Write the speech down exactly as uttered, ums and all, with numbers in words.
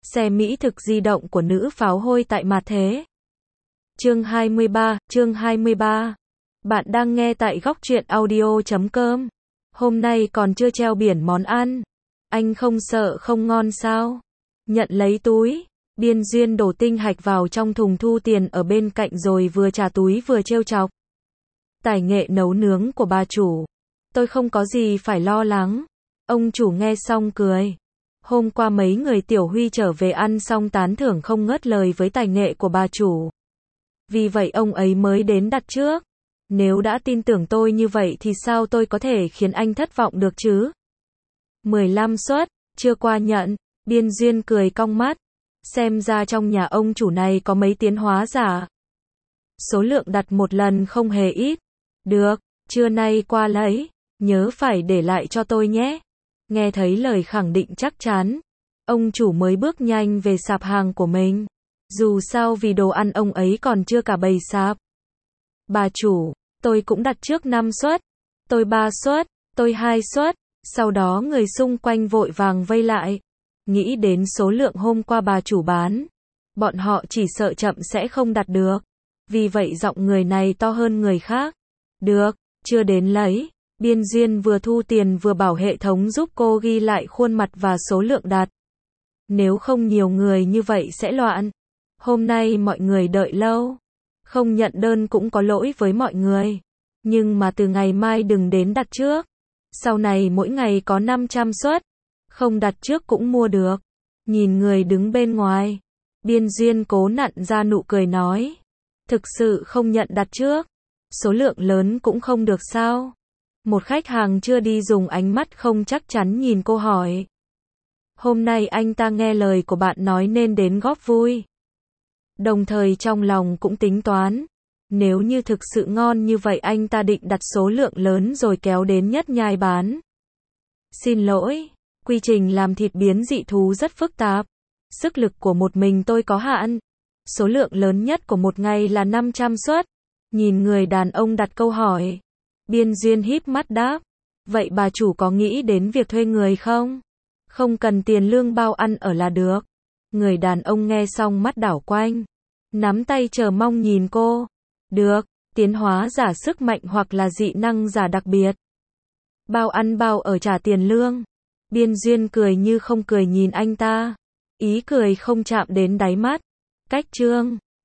Xe mỹ thực di động của nữ pháo hôi tại mặt thế. Chương hai mươi ba, chương hai mươi ba. Bạn đang nghe tại góc truyện audio chấm com. Hôm nay còn chưa treo biển món ăn. Anh không sợ không ngon sao? Nhận lấy túi. Biên Duyên đổ tinh hạch vào trong thùng thu tiền ở bên cạnh rồi vừa trả túi vừa trêu chọc. Tài nghệ nấu nướng của bà chủ. Tôi không có gì phải lo lắng. Ông chủ nghe xong cười. Hôm qua mấy người Tiểu Huy trở về ăn xong tán thưởng không ngớt lời với tài nghệ của bà chủ. Vì vậy ông ấy mới đến đặt trước. Nếu đã tin tưởng tôi như vậy thì sao tôi có thể khiến anh thất vọng được chứ? mười lăm suất, chưa qua nhận. Biên Duyên cười cong mắt. Xem ra trong nhà ông chủ này có mấy tiến hóa giả. Số lượng đặt một lần không hề ít. Được, trưa nay qua lấy. Nhớ phải để lại cho tôi nhé. Nghe thấy lời khẳng định chắc chắn, ông chủ mới bước nhanh về sạp hàng của mình. Dù sao vì đồ ăn ông ấy còn chưa cả bày sạp. Bà chủ, tôi cũng đặt trước năm suất, tôi ba suất, tôi hai suất. Sau đó người xung quanh vội vàng vây lại. Nghĩ đến số lượng hôm qua bà chủ bán, bọn họ chỉ sợ chậm sẽ không đặt được. Vì vậy giọng người này to hơn người khác. Được, chưa đến lấy. Biên Duyên vừa thu tiền vừa bảo hệ thống giúp cô ghi lại khuôn mặt và số lượng đặt. Nếu không nhiều người như vậy sẽ loạn. Hôm nay mọi người đợi lâu. Không nhận đơn cũng có lỗi với mọi người. Nhưng mà từ ngày mai đừng đến đặt trước. Sau này mỗi ngày có năm trăm suất. Không đặt trước cũng mua được. Nhìn người đứng bên ngoài. Biên Duyên cố nặn ra nụ cười nói. Thực sự không nhận đặt trước. Số lượng lớn cũng không được sao? Một khách hàng chưa đi dùng ánh mắt không chắc chắn nhìn cô hỏi. Hôm nay anh ta nghe lời của bạn nói nên đến góp vui. Đồng thời trong lòng cũng tính toán. Nếu như thực sự ngon như vậy anh ta định đặt số lượng lớn rồi kéo đến Nhất Nhai bán. Xin lỗi, quy trình làm thịt biến dị thú rất phức tạp. Sức lực của một mình tôi có hạn. Số lượng lớn nhất của một ngày là năm trăm suất. Nhìn người đàn ông đặt câu hỏi. Biên Duyên híp mắt đáp. Vậy bà chủ có nghĩ đến việc thuê người không? Không cần tiền lương bao ăn ở là được. Người đàn ông nghe xong mắt đảo quanh. Nắm tay chờ mong nhìn cô. Được, tiến hóa giả sức mạnh hoặc là dị năng giả đặc biệt. Bao ăn bao ở trả tiền lương. Biên Duyên cười như không cười nhìn anh ta. Ý cười không chạm đến đáy mắt. Cách chương.